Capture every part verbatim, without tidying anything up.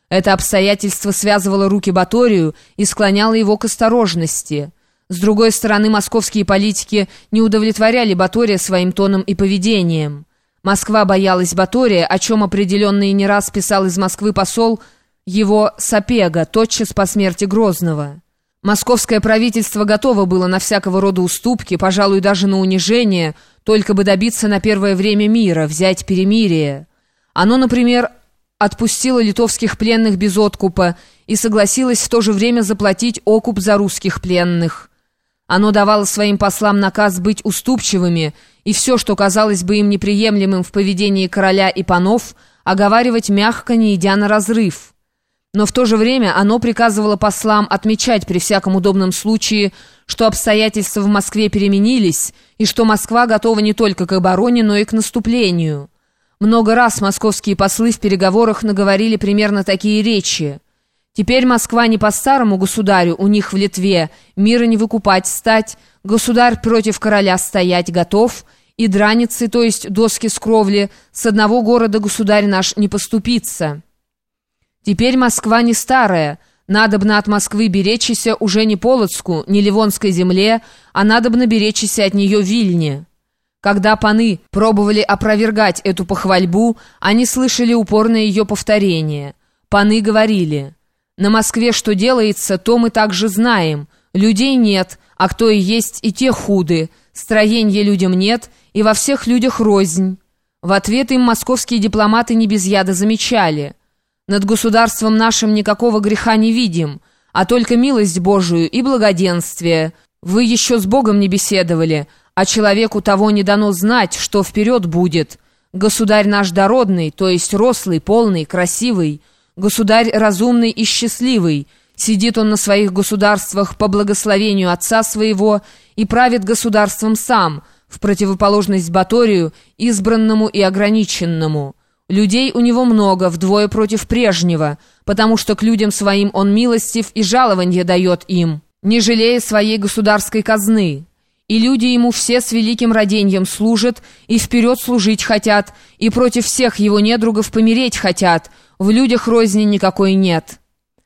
Это обстоятельство связывало руки Баторию и склоняло его к осторожности. С другой стороны, московские политики не удовлетворяли Батория своим тоном и поведением. Москва боялась Батория, о чем определенно и не раз писал из Москвы посол его Сапега, тотчас по смерти Грозного. Московское правительство готово было на всякого рода уступки, пожалуй, даже на унижение, только бы добиться на первое время мира, взять перемирие. Оно, например, отпустило литовских пленных без откупа и согласилось в то же время заплатить окуп за русских пленных. Оно давало своим послам наказ быть уступчивыми и все, что казалось бы им неприемлемым в поведении короля и панов, оговаривать мягко, не идя на разрыв. Но в то же время оно приказывало послам отмечать при всяком удобном случае, что обстоятельства в Москве переменились и что Москва готова не только к обороне, но и к наступлению. Много раз московские послы в переговорах наговорили примерно такие речи. Теперь Москва не по старому государю, у них в Литве, мира не выкупать стать, государь против короля стоять готов, и драницы, то есть доски с кровли, с одного города государь наш не поступится. Теперь Москва не старая, надобно от Москвы беречься уже не Полоцку, не Ливонской земле, а надобно беречься от нее Вильне. Когда паны пробовали опровергать эту похвальбу, они слышали упорное ее повторение. Паны говорили: «На Москве что делается, то мы также знаем. Людей нет, а кто и есть, и те худы. Строенья людям нет, и во всех людях рознь». В ответ им московские дипломаты не без яда замечали: «Над государством нашим никакого греха не видим, а только милость Божию и благоденствие. Вы еще с Богом не беседовали, а человеку того не дано знать, что вперед будет. Государь наш дородный, то есть рослый, полный, красивый, государь разумный и счастливый. Сидит он на своих государствах по благословению отца своего и правит государством сам, в противоположность Баторию, избранному и ограниченному. Людей у него много, вдвое против прежнего, потому что к людям своим он милостив и жалованье дает им, не жалея своей государской казны. И люди ему все с великим раденьем служат, и вперед служить хотят, и против всех его недругов помереть хотят, в людях розни никакой нет».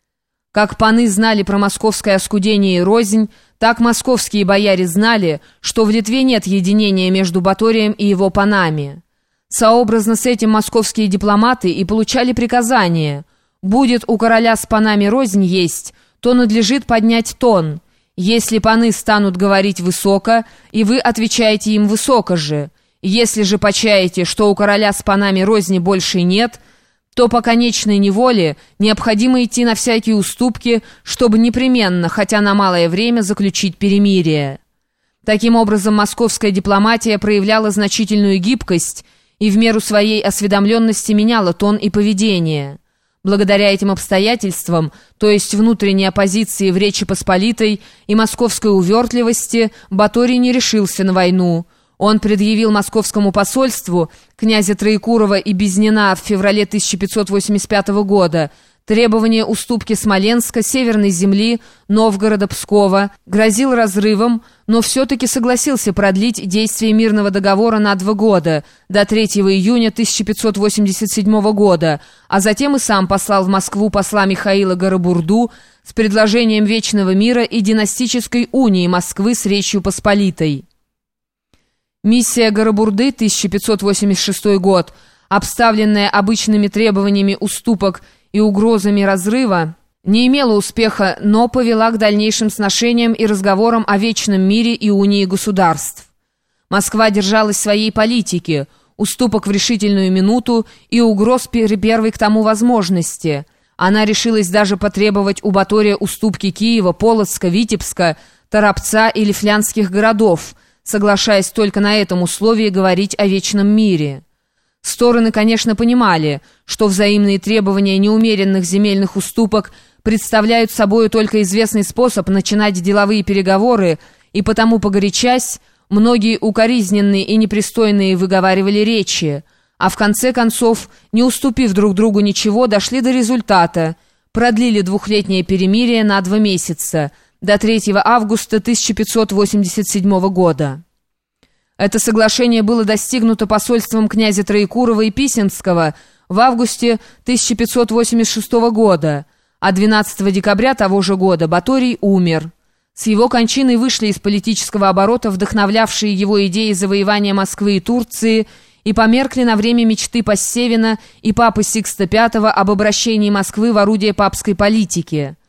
Как паны знали про московское оскудение и рознь, так московские бояре знали, что в Литве нет единения между Баторием и его панами. Сообразно с этим московские дипломаты и получали приказание: будет у короля с панами рознь есть, то надлежит поднять тон. Если паны станут говорить высоко, и вы отвечаете им высоко же. Если же почаете, что у короля с панами розни больше нет, то по конечной неволе необходимо идти на всякие уступки, чтобы непременно, хотя на малое время, заключить перемирие. Таким образом, московская дипломатия проявляла значительную гибкость и в меру своей осведомленности меняла тон и поведение. Благодаря этим обстоятельствам, то есть внутренней оппозиции в Речи Посполитой и московской увертливости, Баторий не решился на войну. Он предъявил московскому посольству, князя Троекурова и Безнина в феврале тысяча пятьсот восемьдесят пятого года, требование уступки Смоленска, Северной земли, Новгорода, Пскова, грозил разрывом, но все-таки согласился продлить действие мирного договора на два года, до третьего июня тысяча пятьсот восемьдесят седьмого года, а затем и сам послал в Москву посла Михаила Горобурду с предложением вечного мира и династической унии Москвы с Речью Посполитой. Миссия Горобурды, тысяча пятьсот восемьдесят шестой год, обставленная обычными требованиями уступок и угрозами разрыва, не имела успеха, но повела к дальнейшим сношениям и разговорам о вечном мире и унии государств. Москва держалась своей политики, уступок в решительную минуту и угроз при первой к тому возможности. Она решилась даже потребовать у Батория уступки Киева, Полоцка, Витебска, Торопца или флянских городов, соглашаясь только на этом условии говорить о вечном мире. Стороны, конечно, понимали, что взаимные требования неумеренных земельных уступок представляют собой только известный способ начинать деловые переговоры, и потому, погорячась, многие укоризненные и непристойные выговаривали речи, а в конце концов, не уступив друг другу ничего, дошли до результата, продлили двухлетнее перемирие на два месяца, до третьего августа тысяча пятьсот восемьдесят седьмого года. Это соглашение было достигнуто посольством князя Троекурова и Писинского в августе тысяча пятьсот восемьдесят шестого года, а двенадцатого декабря того же года Баторий умер. С его кончиной вышли из политического оборота вдохновлявшие его идеи завоевания Москвы и Турции и померкли на время мечты Пассевина и папы Сикста Пятого об обращении Москвы в орудие папской политики.